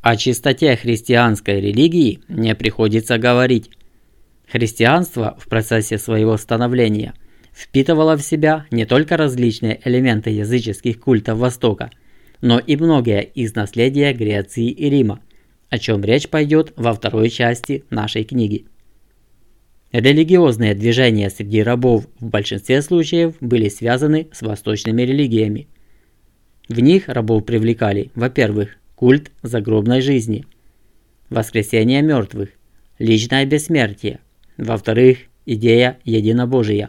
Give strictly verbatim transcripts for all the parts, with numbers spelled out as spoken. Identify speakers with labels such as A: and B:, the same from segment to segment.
A: О чистоте христианской религии не приходится говорить. Христианство в процессе своего становления впитывало в себя не только различные элементы языческих культов Востока, но и многие из наследия Греции и Рима, о чем речь пойдет во второй части нашей книги. Религиозные движения среди рабов в большинстве случаев были связаны с восточными религиями. В них рабов привлекали, во-первых, культ загробной жизни, воскресение мертвых, личное бессмертие, во-вторых, идея единобожия.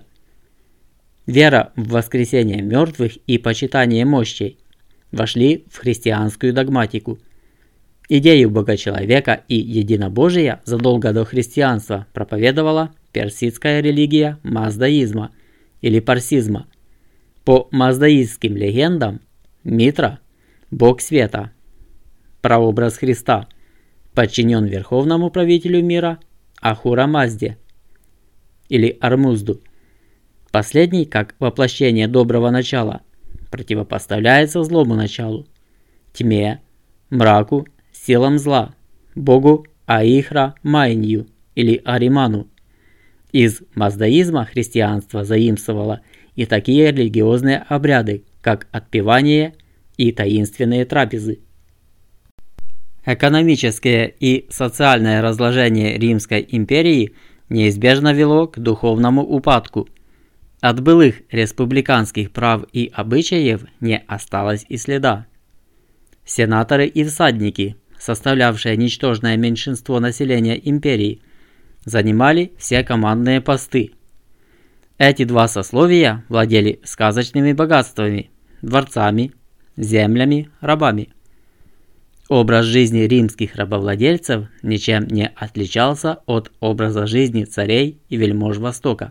A: Вера в воскресение мертвых и почитание мощей вошли в христианскую догматику. Идею богочеловека и единобожия задолго до христианства проповедовала персидская религия маздаизма или парсизма. По маздаистским легендам Митра – бог света, прообраз Христа, подчинен верховному правителю мира Ахура Мазде или Армузду. Последний, как воплощение доброго начала, противопоставляется злому началу, тьме, мраку, силам зла, богу Аихра Майнью или Ариману. Из маздаизма христианство заимствовало и такие религиозные обряды, как отпевание и таинственные трапезы. Экономическое и социальное разложение Римской империи неизбежно вело к духовному упадку. От былых республиканских прав и обычаев не осталось и следа. Сенаторы и всадники, составлявшие ничтожное меньшинство населения империи, занимали все командные посты. Эти два сословия владели сказочными богатствами, дворцами, землями, рабами. Образ жизни римских рабовладельцев ничем не отличался от образа жизни царей и вельмож Востока.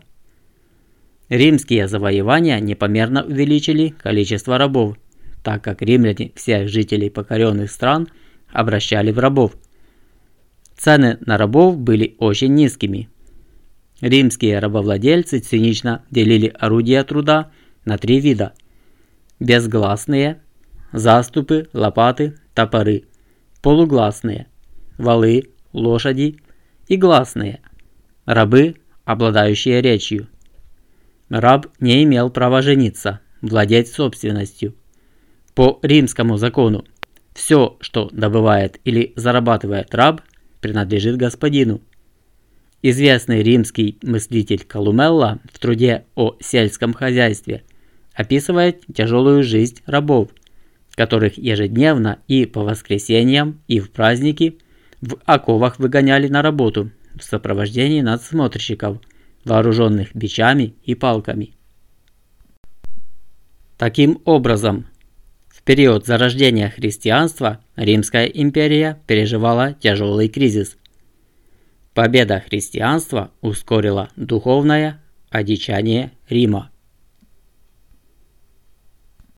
A: Римские завоевания непомерно увеличили количество рабов, так как римляне всех жителей покоренных стран обращали в рабов. Цены на рабов были очень низкими. Римские рабовладельцы цинично делили орудия труда на три вида: безгласные, заступы, лопаты, топоры, полугласные, валы, лошади и гласные, рабы, обладающие речью. Раб не имел права жениться, владеть собственностью. По римскому закону, все, что добывает или зарабатывает раб, принадлежит господину. Известный римский мыслитель Колумелла в труде о сельском хозяйстве описывает тяжелую жизнь рабов, которых ежедневно и по воскресеньям, и в праздники в оковах выгоняли на работу в сопровождении надсмотрщиков, вооруженных бичами и палками. Таким образом, в период зарождения христианства Римская империя переживала тяжелый кризис. Победа христианства ускорила духовное одичание Рима.